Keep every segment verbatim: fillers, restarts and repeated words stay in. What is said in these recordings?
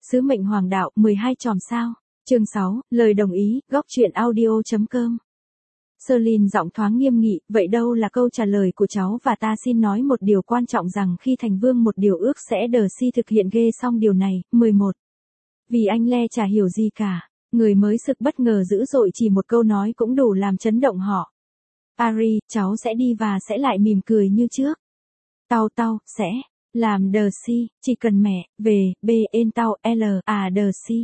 Sứ mệnh hoàng đạo, mười hai chòm sao. Chương sáu, lời đồng ý, góc truyện audio chấm com. Celine giọng thoáng nghiêm nghị, vậy đâu là câu trả lời của cháu và ta xin nói một điều quan trọng rằng khi thành vương một điều ước sẽ đờ si thực hiện ghê xong điều này. mười một. Vì anh Le chả hiểu gì cả, người mới sực bất ngờ dữ dội chỉ một câu nói cũng đủ làm chấn động họ. Ari, cháu sẽ đi và sẽ lại mỉm cười như trước. Tao tao, sẽ, làm đờ si, chỉ cần mẹ, về, b, ên tao, l, à đờ si.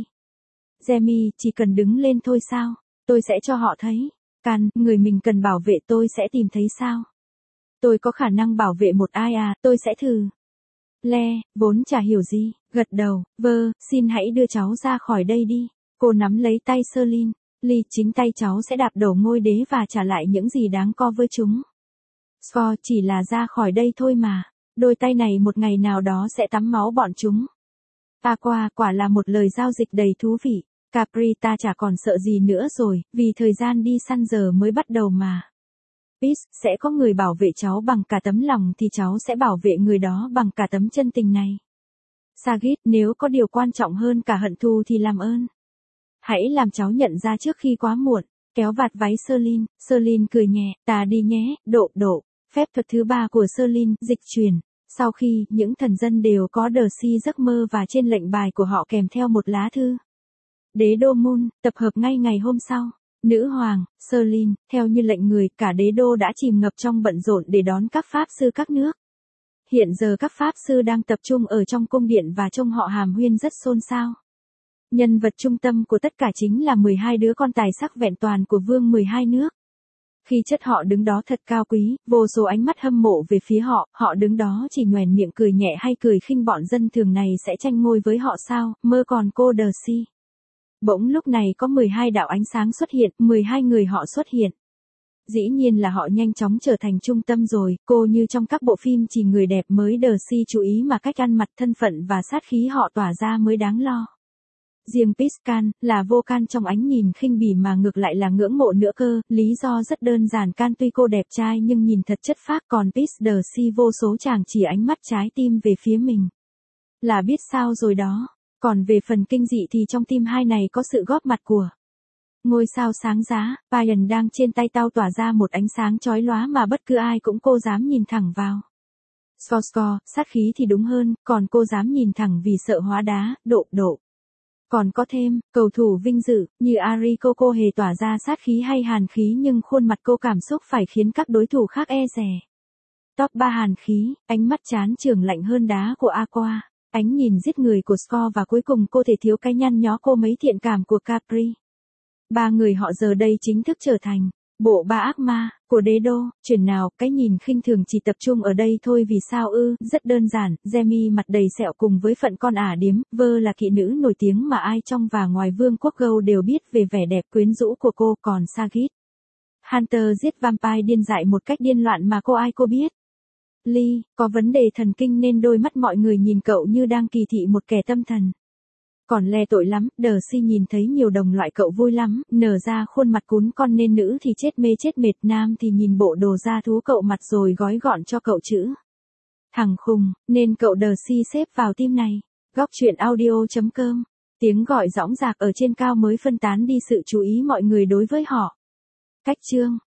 Jamie, chỉ cần đứng lên thôi sao, tôi sẽ cho họ thấy. Can, người mình cần bảo vệ tôi sẽ tìm thấy sao? Tôi có khả năng bảo vệ một ai à, tôi sẽ thử. Le, vốn chả hiểu gì, gật đầu, vơ, xin hãy đưa cháu ra khỏi đây đi. Cô nắm lấy tay Celine, Ly, chính tay cháu sẽ đạp đổ ngôi đế và trả lại những gì đáng có với chúng. Score, chỉ là ra khỏi đây thôi mà, đôi tay này một ngày nào đó sẽ tắm máu bọn chúng. Aqua, quả là một lời giao dịch đầy thú vị. Capri, ta chả còn sợ gì nữa rồi, vì thời gian đi săn giờ mới bắt đầu mà. Peace, sẽ có người bảo vệ cháu bằng cả tấm lòng thì cháu sẽ bảo vệ người đó bằng cả tấm chân tình này. Sagit, nếu có điều quan trọng hơn cả hận thù thì làm ơn. Hãy làm cháu nhận ra trước khi quá muộn. Kéo vạt váy Celine, Celine cười nhẹ, ta đi nhé, độ độ. Phép thuật thứ ba của Celine, dịch chuyển. Sau khi, những thần dân đều có đờ si giấc mơ và trên lệnh bài của họ kèm theo một lá thư. Đế đô Moon, tập hợp ngay ngày hôm sau. Nữ hoàng, Celine, theo như lệnh người, cả đế đô đã chìm ngập trong bận rộn để đón các pháp sư các nước. Hiện giờ các pháp sư đang tập trung ở trong cung điện và trông họ hàm huyên rất xôn xao. Nhân vật trung tâm của tất cả chính là mười hai đứa con tài sắc vẹn toàn của vương mười hai nước. Khi chất họ đứng đó thật cao quý, vô số ánh mắt hâm mộ về phía họ, họ đứng đó chỉ nhoẻn miệng cười nhẹ hay cười khinh bọn dân thường này sẽ tranh ngôi với họ sao, mơ còn cô đờ si. Bỗng lúc này có mười hai đạo ánh sáng xuất hiện, mười hai người họ xuất hiện. Dĩ nhiên là họ nhanh chóng trở thành trung tâm rồi, cô như trong các bộ phim chỉ người đẹp mới đờ si chú ý mà cách ăn mặc thân phận và sát khí họ tỏa ra mới đáng lo. Riêng Piscan, là vô can trong ánh nhìn khinh bỉ mà ngược lại là ngưỡng mộ nữa cơ, lý do rất đơn giản, Can tuy cô đẹp trai nhưng nhìn thật chất phác, còn Pis đờ si vô số chàng chỉ ánh mắt trái tim về phía mình. Là biết sao rồi đó. Còn về phần kinh dị thì trong team hai này có sự góp mặt của ngôi sao sáng giá, Payan đang trên tay tao tỏa ra một ánh sáng chói lóa mà bất cứ ai cũng cô dám nhìn thẳng vào. Score, sát khí thì đúng hơn, còn cô dám nhìn thẳng vì sợ hóa đá, độ độ. Còn có thêm, cầu thủ vinh dự, như Ari cô hề tỏa ra sát khí hay hàn khí nhưng khuôn mặt cô cảm xúc phải khiến các đối thủ khác e dè. Top ba hàn khí, ánh mắt chán chường lạnh hơn đá của Aqua. Ánh nhìn giết người của Score và cuối cùng cô thể thiếu cái nhăn nhó cô mấy thiện cảm của Capri. Ba người họ giờ đây chính thức trở thành bộ ba ác ma của đế đô. Chuyển nào, cái nhìn khinh thường chỉ tập trung ở đây thôi vì sao ư, rất đơn giản. Jamie mặt đầy sẹo cùng với phận con ả điếm, vơ là kỵ nữ nổi tiếng mà ai trong và ngoài vương quốc Gâu đều biết về vẻ đẹp quyến rũ của cô, còn Sagit. Hunter giết vampire điên dại một cách điên loạn mà cô ai cô biết. Lee, có vấn đề thần kinh nên đôi mắt mọi người nhìn cậu như đang kỳ thị một kẻ tâm thần. Còn Le tội lắm, đờ si nhìn thấy nhiều đồng loại cậu vui lắm, nở ra khuôn mặt cún con nên nữ thì chết mê chết mệt, nam thì nhìn bộ đồ da thú cậu mặt rồi gói gọn cho cậu chữ thằng khùng, nên cậu đờ si xếp vào team này. Góc truyện audio chấm com. Tiếng gọi dõng dạc ở trên cao mới phân tán đi sự chú ý mọi người đối với họ. Cách chương